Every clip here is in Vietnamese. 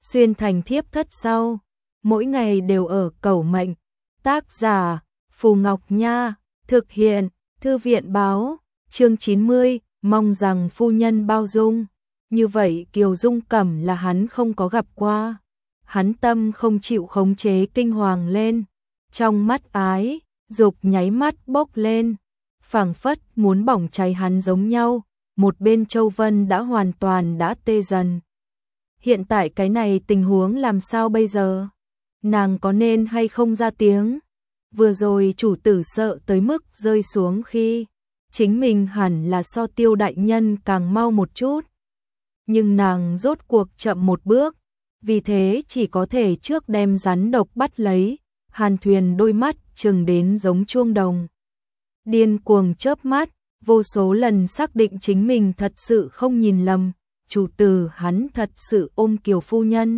xuyên thành thiếp thất sau, mỗi ngày đều ở cầu mệnh. Tác giả Phù Ngọc Nha, thực hiện Thư viện báo, chương 90, mong rằng phu nhân bao dung. Như vậy Kiều Dung Cẩm là hắn không có gặp qua. Hắn tâm không chịu khống chế kinh hoàng lên, trong mắt ái dục nháy mắt bốc lên, phảng phất muốn bỏng cháy hắn giống nhau. Một bên Châu Vân đã hoàn toàn đã tê dần. Hiện tại cái này tình huống làm sao bây giờ? Nàng có nên hay không ra tiếng? Vừa rồi chủ tử sợ tới mức rơi xuống khi chính mình hẳn là so Tiêu đại nhân càng mau một chút. Nhưng nàng rốt cuộc chậm một bước, vì thế chỉ có thể trước đem rắn độc bắt lấy. Hàn Thuyền đôi mắt trừng đến giống chuông đồng, điên cuồng chớp mắt, vô số lần xác định chính mình thật sự không nhìn lầm, chủ tử hắn thật sự ôm Kiều phu nhân.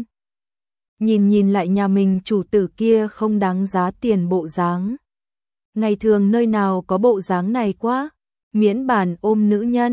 Nhìn lại nhà mình chủ tử kia không đáng giá tiền bộ dáng. Ngày thường nơi nào có bộ dáng này quá, miễn bàn ôm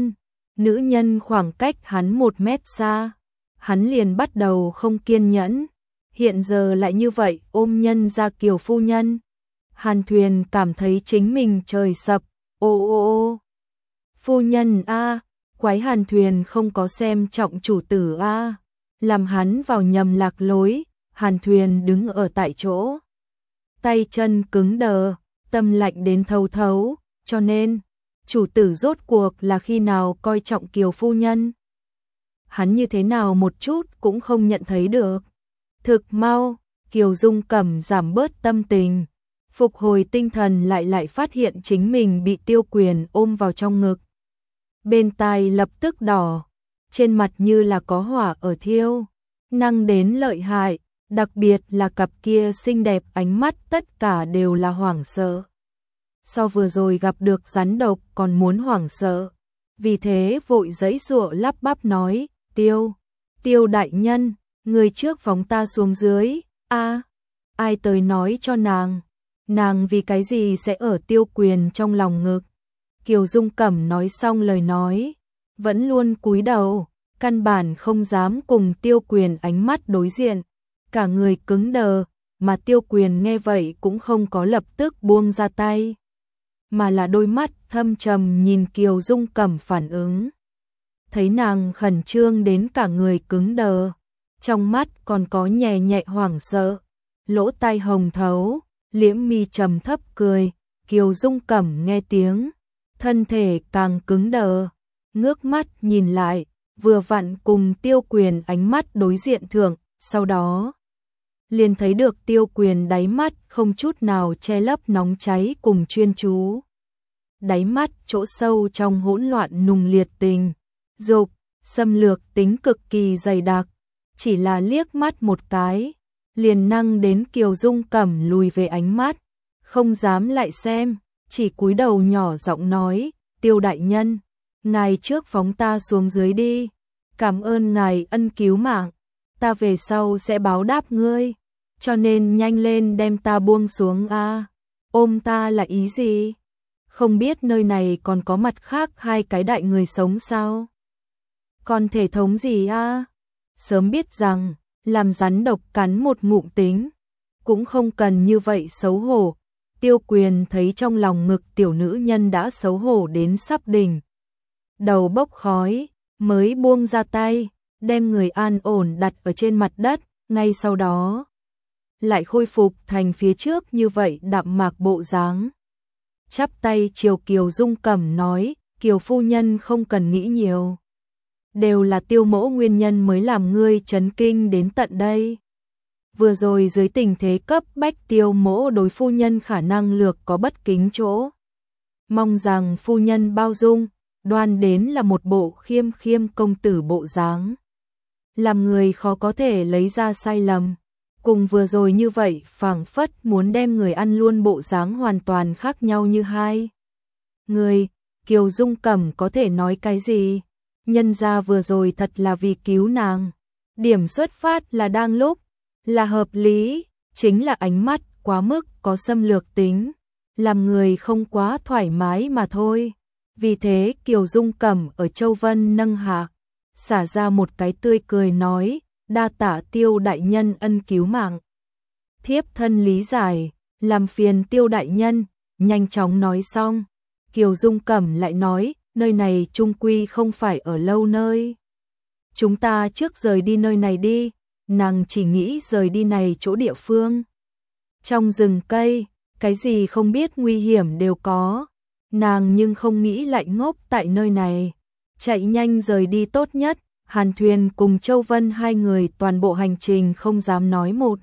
nữ nhân khoảng cách hắn 1 mét xa, hắn liền bắt đầu không kiên nhẫn. Hiện giờ lại như vậy ôm nhân ra Kiều phu nhân. Hàn Thuyền cảm thấy chính mình trời sập, ô. Phu nhân a, quái Hàn Thuyền không có xem trọng chủ tử a, làm hắn vào nhầm lạc lối. Hàn Thuyền đứng ở tại chỗ, tay chân cứng đờ, tâm lạnh đến thấu thấu, cho nên chủ tử rốt cuộc là khi nào coi trọng Kiều phu nhân. Hắn như thế nào một chút cũng không nhận thấy được. Thực mau, Kiều Dung Cẩm giảm bớt tâm tình, phục hồi tinh thần lại phát hiện chính mình bị Tiêu Quyền ôm vào trong ngực. Bên tai lập tức đỏ, trên mặt như là có hỏa ở thiêu, năng đến lợi hại, đặc biệt là cặp kia xinh đẹp ánh mắt tất cả đều là hoảng sợ. So vừa rồi gặp được rắn độc còn muốn hoảng sợ, vì thế vội giãy giụa lắp bắp nói, Tiêu đại nhân, người trước phóng ta xuống dưới. Ai tới nói cho nàng vì cái gì sẽ ở Tiêu Quyền trong lòng ngực. Kiều Dung Cẩm nói xong lời nói, vẫn luôn cúi đầu, căn bản không dám cùng Tiêu Quyền ánh mắt đối diện, cả người cứng đờ, mà Tiêu Quyền nghe vậy cũng không có lập tức buông ra tay, mà là đôi mắt thâm trầm nhìn Kiều Dung Cẩm phản ứng. Thấy nàng khẩn trương đến cả người cứng đờ, trong mắt còn có nhẹ hoảng sợ, lỗ tai hồng thấu, liễm mi trầm thấp cười. Kiều Dung Cẩm nghe tiếng, thân thể càng cứng đờ, ngước mắt nhìn lại, vừa vặn cùng Tiêu Quyền ánh mắt đối diện thượng, sau đó liền thấy được Tiêu Quyền đáy mắt không chút nào che lấp nóng cháy cùng chuyên chú. Đáy mắt chỗ sâu trong hỗn loạn nùng liệt tình dục, xâm lược tính cực kỳ dày đặc, chỉ là liếc mắt một cái, liền năng đến Kiều Dung Cẩm lùi về ánh mắt, không dám lại xem, chỉ cúi đầu nhỏ giọng nói, Tiêu đại nhân, ngài trước phóng ta xuống dưới đi, cảm ơn ngài ân cứu mạng, ta về sau sẽ báo đáp ngươi, cho nên nhanh lên đem ta buông xuống a. Ôm ta là ý gì? Không biết nơi này còn có mặt khác 2 cái đại người sống sao? Còn thể thống gì a? Sớm biết rằng làm rắn độc cắn một ngụm tính, cũng không cần như vậy xấu hổ. Tiêu Quyền thấy trong lòng ngực tiểu nữ nhân đã xấu hổ đến sắp đỉnh đầu bốc khói, mới buông ra tay, đem người an ổn đặt ở trên mặt đất, ngay sau đó lại khôi phục thành phía trước như vậy đạm mạc bộ dáng. Chắp tay chiều Kiều Dung Cẩm nói, Kiều phu nhân không cần nghĩ nhiều, đều là Tiêu mỗ nguyên nhân mới làm ngươi chấn kinh đến tận đây. Vừa rồi dưới tình thế cấp bách Tiêu mỗ đối phu nhân khả năng lược có bất kính chỗ, mong rằng phu nhân bao dung, đoan đến là một bộ khiêm công tử bộ dáng, làm người khó có thể lấy ra sai lầm. Cùng vừa rồi như vậy phảng phất muốn đem người ăn luôn bộ dáng hoàn toàn khác nhau như hai người. Kiều Dung Cẩm có thể nói cái gì? Nhân ra vừa rồi thật là vì cứu nàng, điểm xuất phát là đang lúc, là hợp lý, chính là ánh mắt quá mức có xâm lược tính, làm người không quá thoải mái mà thôi. Vì thế Kiều Dung Cẩm ở Châu Vân nâng hạ, xả ra một cái tươi cười nói, đa tạ Tiêu đại nhân ân cứu mạng. Thiếp thân lý giải, làm phiền Tiêu đại nhân, nhanh chóng nói xong. Kiều Dung Cẩm lại nói, nơi này chung quy không phải ở lâu nơi. Chúng ta trước rời đi nơi này đi, nàng chỉ nghĩ rời đi này chỗ địa phương. Trong rừng cây, cái gì không biết nguy hiểm đều có, nàng nhưng không nghĩ lại ngốc tại nơi này. Chạy nhanh rời đi tốt nhất, Hàn Thuyền cùng Châu Vân hai người toàn bộ hành trình không dám nói một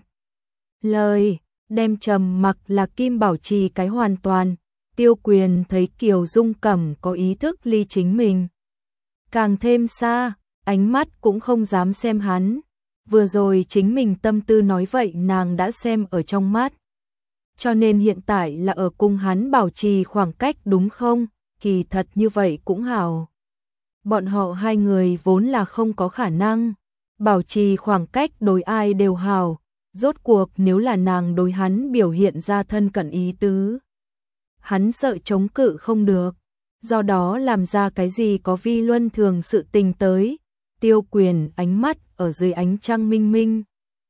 lời, đem trầm mặc là kim bảo trì cái hoàn toàn. Tiêu Quyền thấy Kiều Dung Cẩm có ý thức ly chính mình càng thêm xa, ánh mắt cũng không dám xem hắn. Vừa rồi chính mình tâm tư nói vậy nàng đã xem ở trong mắt. Cho nên hiện tại là ở cùng hắn bảo trì khoảng cách đúng không? Kỳ thật như vậy cũng hảo. Bọn họ hai người vốn là không có khả năng bảo trì khoảng cách, đối ai đều hảo. Rốt cuộc nếu là nàng đối hắn biểu hiện ra thân cận ý tứ, hắn sợ chống cự không được, do đó làm ra cái gì có vi luân thường sự tình tới. Tiêu Quyền ánh mắt ở dưới ánh trăng minh minh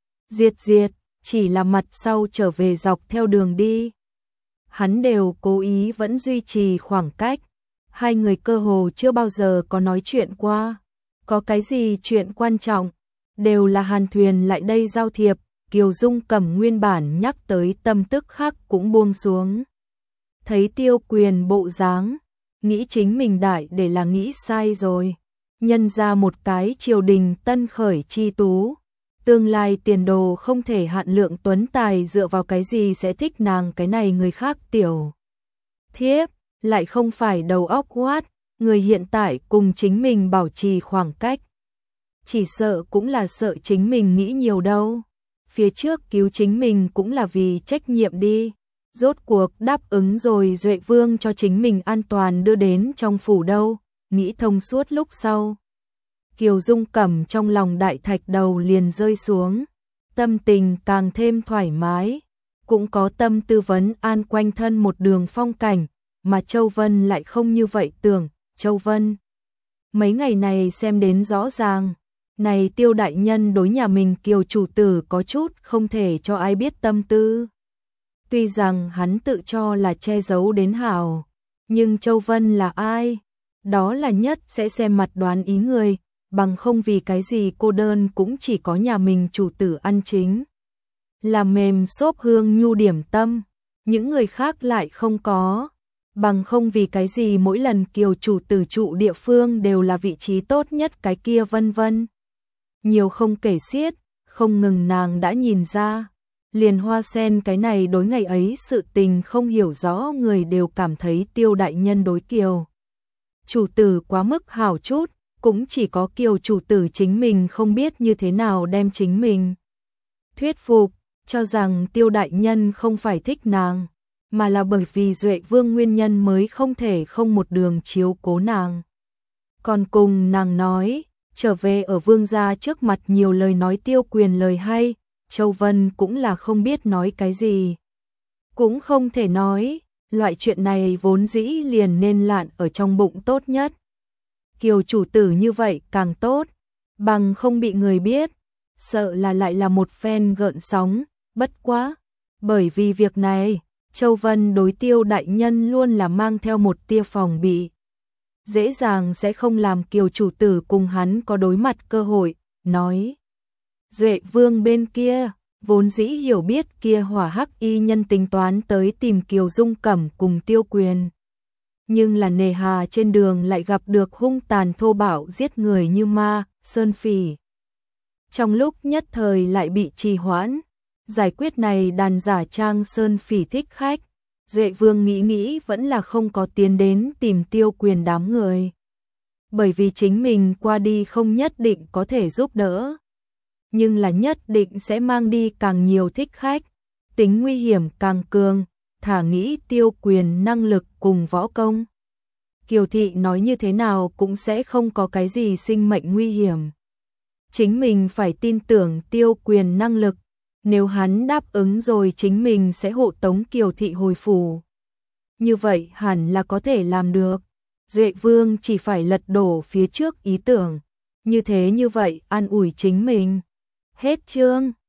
diệt, chỉ là mặt sau trở về dọc theo đường đi. Hắn đều cố ý vẫn duy trì khoảng cách. Hai người cơ hồ chưa bao giờ có nói chuyện qua. Có cái gì chuyện quan trọng, đều là Hàn Thuyền lại đây giao thiệp. Kiều Dung Cẩm nguyên bản nhắc tới tâm tức khắc cũng buông xuống. Thấy Tiêu Quyền bộ dáng, nghĩ chính mình đại để là nghĩ sai rồi. Nhân ra một cái triều đình tân khởi chi tú, tương lai tiền đồ không thể hạn lượng tuấn tài, dựa vào cái gì sẽ thích nàng cái này người khác tiểu thiếp, lại không phải đầu óc quát, người hiện tại cùng chính mình bảo trì khoảng cách. Chỉ sợ cũng là sợ chính mình nghĩ nhiều đâu. Phía trước cứu chính mình cũng là vì trách nhiệm đi. Rốt cuộc đáp ứng rồi Duệ Vương cho chính mình an toàn đưa đến trong phủ đâu. Nghĩ thông suốt lúc sau, Kiều Dung Cẩm trong lòng đại thạch đầu liền rơi xuống, tâm tình càng thêm thoải mái, cũng có tâm tư vấn an quanh thân một đường phong cảnh, mà Châu Vân lại không như vậy tưởng. Châu Vân mấy ngày này xem đến rõ ràng, này Tiêu đại nhân đối nhà mình Kiều chủ tử có chút không thể cho ai biết tâm tư. Tuy rằng hắn tự cho là che giấu đến hảo, nhưng Châu Vân là ai? Đó là nhất sẽ xem mặt đoán ý người, bằng không vì cái gì cô đơn cũng chỉ có nhà mình chủ tử ăn chính. Là mềm xốp hương nhu điểm tâm, những người khác lại không có. Bằng không vì cái gì mỗi lần Kiều chủ tử trụ địa phương đều là vị trí tốt nhất cái kia vân vân. Nhiều không kể xiết, không ngừng nàng đã nhìn ra. Liền Hoa Sen cái này đối ngày ấy sự tình không hiểu rõ người đều cảm thấy Tiêu đại nhân đối Kiều chủ tử quá mức hảo chút, cũng chỉ có Kiều chủ tử chính mình không biết như thế nào đem chính mình thuyết phục, cho rằng Tiêu đại nhân không phải thích nàng, mà là bởi vì Duệ Vương nguyên nhân mới không thể không một đường chiếu cố nàng. Còn cùng nàng nói, trở về ở vương gia trước mặt nhiều lời nói Tiêu Quyền lời hay, Châu Vân cũng là không biết nói cái gì. Cũng không thể nói, loại chuyện này vốn dĩ liền nên lạn ở trong bụng tốt nhất. Kiều chủ tử như vậy càng tốt, bằng không bị người biết, sợ là lại là một phen gợn sóng, bất quá. Bởi vì việc này, Châu Vân đối Tiêu đại nhân luôn là mang theo một tia phòng bị. Dễ dàng sẽ không làm Kiều chủ tử cùng hắn có đối mặt cơ hội, nói. Duệ Vương bên kia, vốn dĩ hiểu biết kia hỏa hắc y nhân tính toán tới tìm Kiều Dung Cẩm cùng Tiêu Quyền. Nhưng là nề hà trên đường lại gặp được hung tàn thô bạo giết người như ma, sơn phỉ. Trong lúc nhất thời lại bị trì hoãn, giải quyết này đàn giả trang sơn phỉ thích khách. Duệ Vương nghĩ vẫn là không có tiến đến tìm Tiêu Quyền đám người. Bởi vì chính mình qua đi không nhất định có thể giúp đỡ, nhưng là nhất định sẽ mang đi càng nhiều thích khách, tính nguy hiểm càng cường, thả nghĩ Tiêu Quyền năng lực cùng võ công. Kiều thị nói như thế nào cũng sẽ không có cái gì sinh mệnh nguy hiểm. Chính mình phải tin tưởng Tiêu Quyền năng lực, nếu hắn đáp ứng rồi chính mình sẽ hộ tống Kiều thị hồi phủ. Như vậy hẳn là có thể làm được. Duệ Vương chỉ phải lật đổ phía trước ý tưởng, như thế như vậy an ủi chính mình. Hết chương.